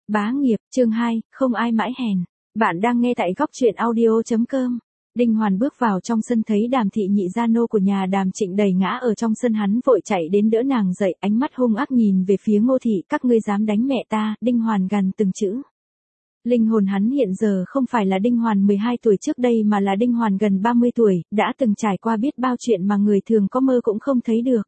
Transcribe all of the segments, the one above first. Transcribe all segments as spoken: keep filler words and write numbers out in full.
Bá nghiệp, chương hai, không ai mãi hèn. Bạn đang nghe tại góc truyện audio.com. Đinh Hoàn bước vào trong sân thấy Đàm Thị nhị gia nô của nhà Đàm Trịnh đầy ngã ở trong sân, hắn vội chạy đến đỡ nàng dậy, ánh mắt hung ác nhìn về phía Ngô Thị, các ngươi dám đánh mẹ ta. Đinh Hoàn gằn từng chữ. Linh hồn hắn hiện giờ không phải là Đinh Hoàn mười hai tuổi trước đây mà là Đinh Hoàn gần ba mươi tuổi, đã từng trải qua biết bao chuyện mà người thường có mơ cũng không thấy được.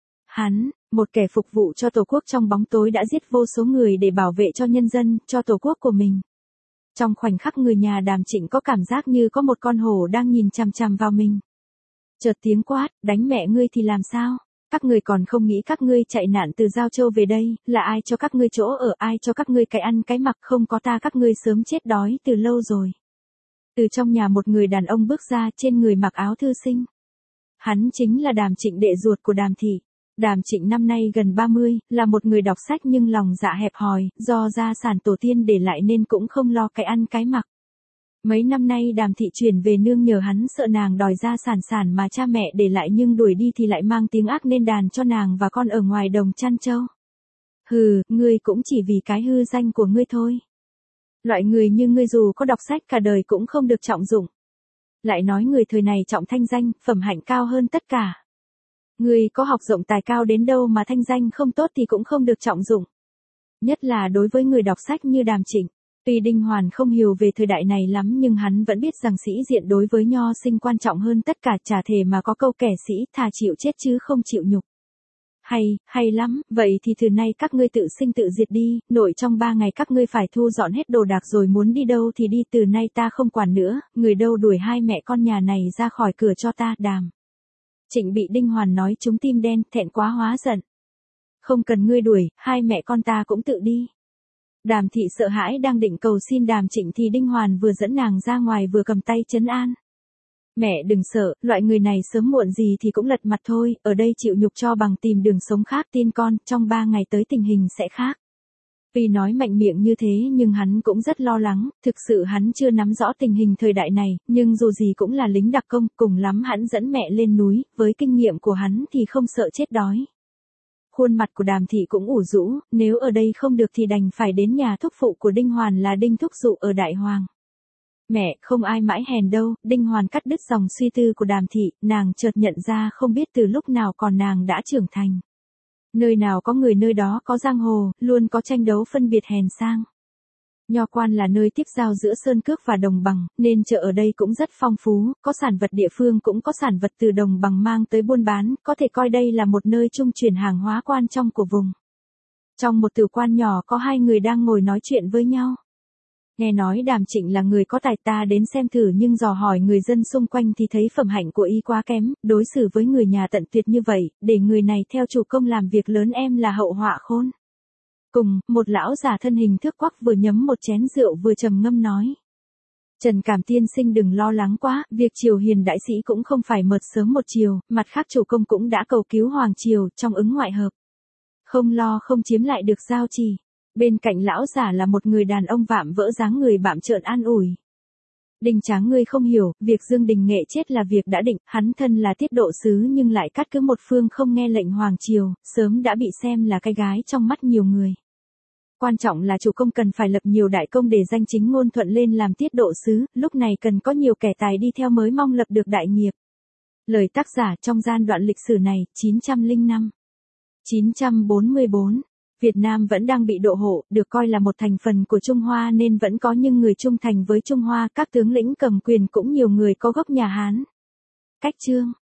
Hắn, một kẻ phục vụ cho Tổ quốc trong bóng tối đã giết vô số người để bảo vệ cho nhân dân, cho Tổ quốc của mình. Trong khoảnh khắc người nhà Đàm Trịnh có cảm giác như có một con hổ đang nhìn chằm chằm vào mình. Chợt tiếng quát, đánh mẹ ngươi thì làm sao? Các ngươi còn không nghĩ các ngươi chạy nạn từ Giao Châu về đây, là ai cho các ngươi chỗ ở, ai cho các ngươi cái ăn cái mặc, không có ta các ngươi sớm chết đói từ lâu rồi. Từ trong nhà một người đàn ông bước ra, trên người mặc áo thư sinh. Hắn chính là Đàm Trịnh, đệ ruột của Đàm Thị. Đàm Trịnh năm nay gần ba mươi, là một người đọc sách nhưng lòng dạ hẹp hòi, do gia sản tổ tiên để lại nên cũng không lo cái ăn cái mặc. Mấy năm nay Đàm Thị chuyển về nương nhờ hắn, sợ nàng đòi gia sản sản mà cha mẹ để lại nhưng đuổi đi thì lại mang tiếng ác nên đàn cho nàng và con ở ngoài đồng chăn trâu. Hừ, ngươi cũng chỉ vì cái hư danh của ngươi thôi. Loại người như ngươi dù có đọc sách cả đời cũng không được trọng dụng. Lại nói người thời này trọng thanh danh, phẩm hạnh cao hơn tất cả. Ngươi có học rộng tài cao đến đâu mà thanh danh không tốt thì cũng không được trọng dụng. Nhất là đối với người đọc sách như Đàm Trịnh. Tuy Đinh Hoàn không hiểu về thời đại này lắm nhưng hắn vẫn biết rằng sĩ diện đối với nho sinh quan trọng hơn tất cả, chả thể mà có câu kẻ sĩ thà chịu chết chứ không chịu nhục. Hay, hay lắm, vậy thì từ nay các ngươi tự sinh tự diệt đi, nội trong ba ngày các ngươi phải thu dọn hết đồ đạc rồi muốn đi đâu thì đi, từ nay ta không quản nữa, người đâu đuổi hai mẹ con nhà này ra khỏi cửa cho ta. Đàm Trịnh bị Đinh Hoàn nói trúng tim đen, thẹn quá hóa giận. Không cần ngươi đuổi, hai mẹ con ta cũng tự đi. Đàm Thị sợ hãi đang định cầu xin Đàm Trịnh thì Đinh Hoàn vừa dẫn nàng ra ngoài vừa cầm tay trấn an. Mẹ đừng sợ, loại người này sớm muộn gì thì cũng lật mặt thôi, ở đây chịu nhục cho bằng tìm đường sống khác, tin con, trong ba ngày tới tình hình sẽ khác. Vì nói mạnh miệng như thế nhưng hắn cũng rất lo lắng, thực sự hắn chưa nắm rõ tình hình thời đại này, nhưng dù gì cũng là lính đặc công, cùng lắm hắn dẫn mẹ lên núi, với kinh nghiệm của hắn thì không sợ chết đói. Khuôn mặt của Đàm Thị cũng ủ rũ, nếu ở đây không được thì đành phải đến nhà thúc phụ của Đinh Hoàn là Đinh Thúc Dụ ở Đại Hoàng. Mẹ, không ai mãi hèn đâu. Đinh Hoàn cắt đứt dòng suy tư của Đàm Thị, nàng chợt nhận ra không biết từ lúc nào còn nàng đã trưởng thành. Nơi nào có người nơi đó có giang hồ, luôn có tranh đấu phân biệt hèn sang. Nho quan là nơi tiếp giao giữa sơn cước và đồng bằng, nên chợ ở đây cũng rất phong phú, có sản vật địa phương cũng có sản vật từ đồng bằng mang tới buôn bán, có thể coi đây là một nơi trung chuyển hàng hóa quan trọng của vùng. Trong một tử quan nhỏ có hai người đang ngồi nói chuyện với nhau. Nghe nói Đàm Trịnh là người có tài, ta đến xem thử nhưng dò hỏi người dân xung quanh thì thấy phẩm hạnh của y quá kém, đối xử với người nhà tận tuyệt như vậy, để người này theo chủ công làm việc lớn em là hậu họa khôn. Cùng, một lão già thân hình thước quắc vừa nhấm một chén rượu vừa trầm ngâm nói. Trần Cảm tiên sinh đừng lo lắng quá, việc triều hiền đại sĩ cũng không phải mợt sớm một chiều, mặt khác chủ công cũng đã cầu cứu hoàng triều trong ứng ngoại hợp. Không lo không chiếm lại được Giao Trì. Bên cạnh lão giả là một người đàn ông vạm vỡ dáng người bạm trợn an ủi. Đinh Tráng, ngươi không hiểu, việc Dương Đình Nghệ chết là việc đã định, hắn thân là tiết độ sứ nhưng lại cắt cứ một phương không nghe lệnh hoàng triều, sớm đã bị xem là cái gái trong mắt nhiều người. Quan trọng là chủ công cần phải lập nhiều đại công để danh chính ngôn thuận lên làm tiết độ sứ, lúc này cần có nhiều kẻ tài đi theo mới mong lập được đại nghiệp. Lời tác giả trong gian đoạn lịch sử này, chín trăm lẻ năm. chín trăm bốn mươi bốn. Việt Nam vẫn đang bị đô hộ, được coi là một thành phần của Trung Hoa nên vẫn có những người trung thành với Trung Hoa, các tướng lĩnh cầm quyền cũng nhiều người có gốc nhà Hán. Cách chương